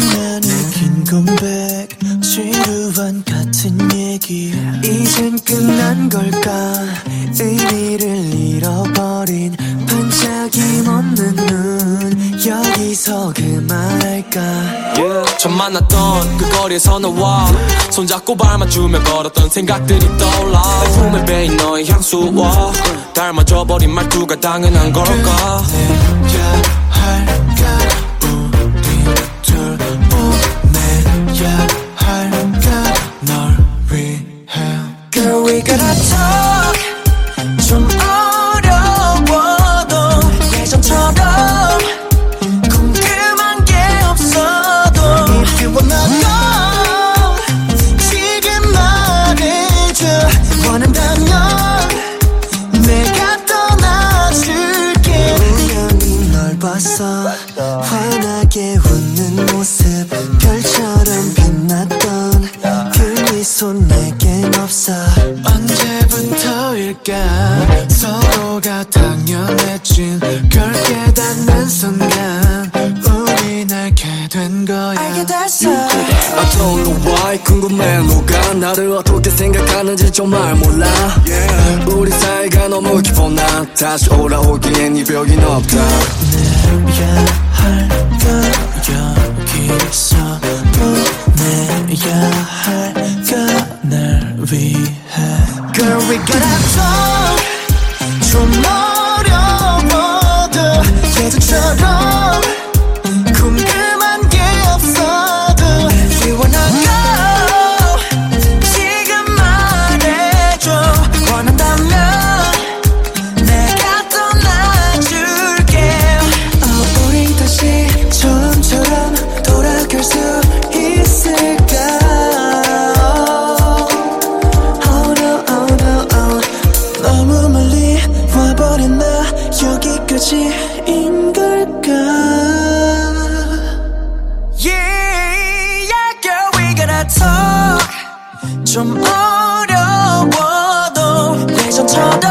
장난이 긴 컴백 지루한 같은 얘기 이젠 끝난 걸까 의미를 잃어버린 반짝임 없는 눈 여기서 그만할까 처음 만났던 그 거리에서 너와 손잡고 발맞추며 걸었던 생각들이 떠올라 품에 베인 너의 향수와 닮아져버린 말투가 당연한 걸까 내야 할까 우리 둘 보내야 할까 널 위해 Girl we gotta talk 좀 어려워도 예전처럼 궁금한 게 없어도 If you wanna go 지금 말해줘 원한다면 내가 떠나줄게 우연히 널 봤어 환하게 웃는 모습 별처럼 빛났던 그 미소 내겐 없어 언제부터일까 서로가 당연해진 걸 깨닫는 순간 우린 알게 된 거야 알게 됐어 I don't know why 궁금해 누가 나를 어떻게 생각하는지 정말 몰라 우리 사이가 너무 깊어 나 다시 올라오기엔 이벽이 없다 내야 할까 여기서 보내야 할까 날 위해 Girl we gotta talk 좀 어려워도 예전처럼 궁금한 게 없어도 We wanna go 지금 말해줘 원한다면 내가 떠나줄게 우린 다시 처음처럼 돌아갈 수 있을까 Oh no oh no oh 너무 멀리 와버린 나 여기까지인 걸까 Yeah yeah girl we gotta talk 좀 어려워도 예전처럼